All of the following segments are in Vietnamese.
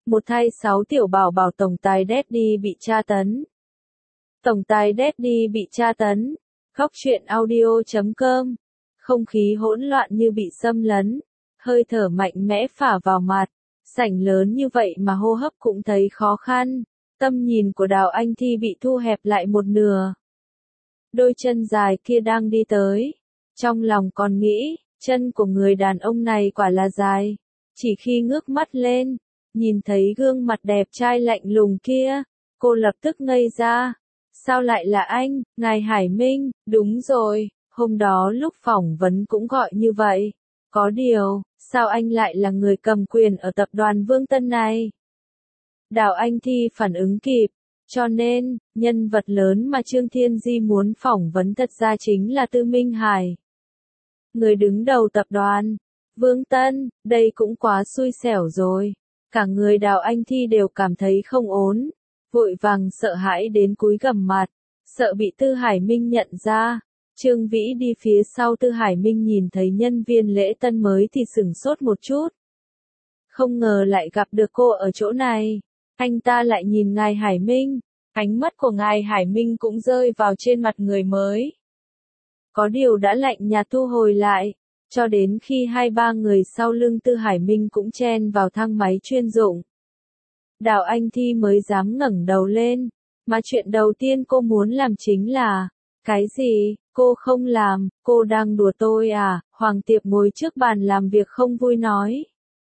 Một thay 6 tiểu bảo bảo tổng tài Daddy bị tra tấn. Tổng tài Daddy bị tra tấn. Khóc chuyện audio.com. Không khí hỗn loạn như bị xâm lấn. Hơi thở mạnh mẽ phả vào mặt. Sảnh lớn như vậy mà hô hấp cũng thấy khó khăn. Tầm nhìn của Đào Anh Thi bị thu hẹp lại một nửa. Đôi chân dài kia đang đi tới. Trong lòng còn nghĩ, chân của người đàn ông này quả là dài. Chỉ khi ngước mắt lên, nhìn thấy gương mặt đẹp trai lạnh lùng kia, cô lập tức ngây ra. Sao lại là anh, ngài Hải Minh? Đúng rồi, hôm đó lúc phỏng vấn cũng gọi như vậy. Có điều, sao anh lại là người cầm quyền ở tập đoàn Vương Tân này? Đào Anh Thi phản ứng kịp, cho nên, nhân vật lớn mà Trương Thiên Di muốn phỏng vấn thật ra chính là Tư Minh Hải. Người đứng đầu tập đoàn Vương Tân, đây cũng quá xui xẻo rồi. Cả người Đào Anh Thi đều cảm thấy không ổn, vội vàng sợ hãi đến cúi gằm mặt, sợ bị Tư Hải Minh nhận ra. Trương Vĩ đi phía sau Tư Hải Minh nhìn thấy nhân viên lễ tân mới thì sửng sốt một chút. Không ngờ lại gặp được cô ở chỗ này. Anh ta lại nhìn ngài Hải Minh, ánh mắt của ngài Hải Minh cũng rơi vào trên mặt người mới. Có điều đã lạnh nhạt thu hồi lại, cho đến khi 2-3 người sau lưng Tư Hải Minh cũng chen vào thang máy chuyên dụng. Đào Anh Thi mới dám ngẩng đầu lên, mà chuyện đầu tiên cô muốn làm chính là, cái gì, cô không làm, cô đang đùa tôi à? Hoàng Tiệp ngồi trước bàn làm việc không vui nói.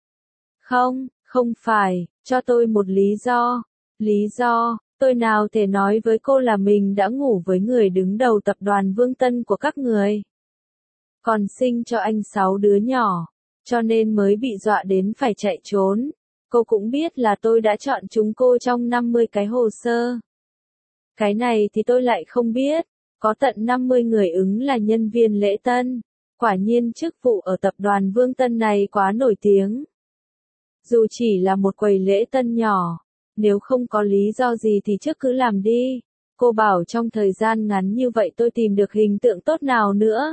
Không phải, cho tôi một lý do. Lý do, tôi nào thể nói với cô là mình đã ngủ với người đứng đầu tập đoàn Vương Tân của các người. Còn sinh cho anh 6 đứa nhỏ, cho nên mới bị dọa đến phải chạy trốn. Cô cũng biết là tôi đã chọn chúng cô trong 50 cái hồ sơ. Cái này thì tôi lại không biết, có tận 50 người ứng là nhân viên lễ tân. Quả nhiên chức vụ ở tập đoàn Vương Tân này quá nổi tiếng. Dù chỉ là một quầy lễ tân nhỏ, nếu không có lý do gì thì trước cứ làm đi. Cô bảo trong thời gian ngắn như vậy tôi tìm được hình tượng tốt nào nữa.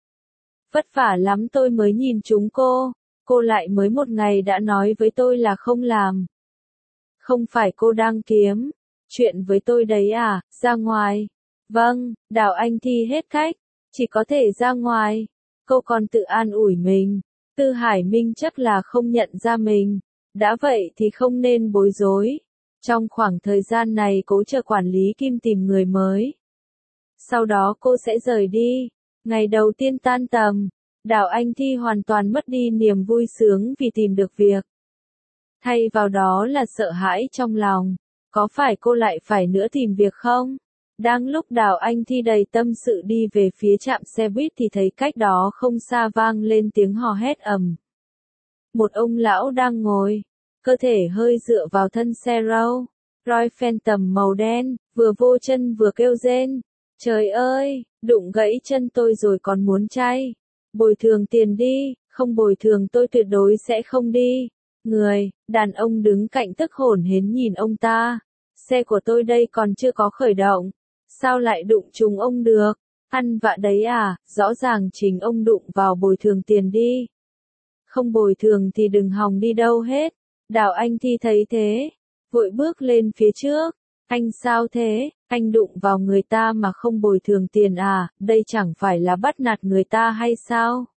Vất vả lắm tôi mới nhìn chúng cô lại mới một ngày đã nói với tôi là không làm. Không phải cô đang kiếm chuyện với tôi đấy à, ra ngoài. Vâng, Đào Anh Thi hết cách, chỉ có thể ra ngoài. Cô còn tự an ủi mình, Tư Hải Minh chắc là không nhận ra mình. Đã vậy thì không nên bối rối. Trong khoảng thời gian này cố chờ quản lý Kim tìm người mới. Sau đó cô sẽ rời đi. Ngày đầu tiên tan tầm, Đào Anh Thi hoàn toàn mất đi niềm vui sướng vì tìm được việc. Thay vào đó là sợ hãi trong lòng. Có phải cô lại phải nữa tìm việc không? Đang lúc Đào Anh Thi đầy tâm sự đi về phía trạm xe buýt thì thấy cách đó không xa vang lên tiếng hò hét ầm. Một ông lão đang ngồi, cơ thể hơi dựa vào thân xe Royal Phantom màu đen, vừa vô chân vừa kêu rên. Trời ơi, đụng gãy chân tôi rồi còn muốn chay. Bồi thường tiền đi, không bồi thường tôi tuyệt đối sẽ không đi. Đàn ông đứng cạnh tức hổn hển nhìn ông ta. Xe của tôi đây còn chưa có khởi động. Sao lại đụng trúng ông được? Ăn vạ đấy à, rõ ràng chính ông đụng vào, bồi thường tiền đi. Không bồi thường thì đừng hòng đi đâu hết. Đào Anh Thi thấy thế, vội bước lên phía trước. Anh sao thế, anh đụng vào người ta mà không bồi thường tiền à, đây chẳng phải là bắt nạt người ta hay sao?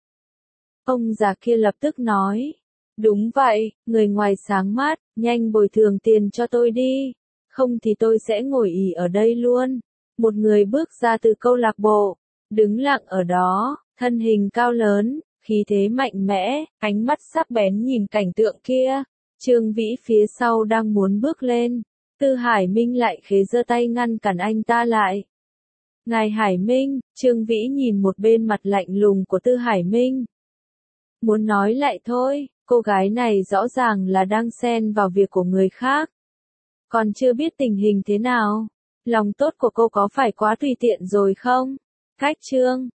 Ông già kia lập tức nói. Đúng vậy, người ngoài sáng mắt, nhanh bồi thường tiền cho tôi đi. Không thì tôi sẽ ngồi ì ở đây luôn. Một người bước ra từ câu lạc bộ, đứng lặng ở đó, thân hình cao lớn, khí thế mạnh mẽ, ánh mắt sắc bén nhìn cảnh tượng kia. Trương Vĩ phía sau đang muốn bước lên, Tư Hải Minh lại khế giơ tay ngăn cản anh ta lại. Ngài Hải Minh, Trương Vĩ nhìn một bên mặt lạnh lùng của Tư Hải Minh. Muốn nói lại thôi, cô gái này rõ ràng là đang xen vào việc của người khác. Còn chưa biết tình hình thế nào, lòng tốt của cô có phải quá tùy tiện rồi không? Khách Trương,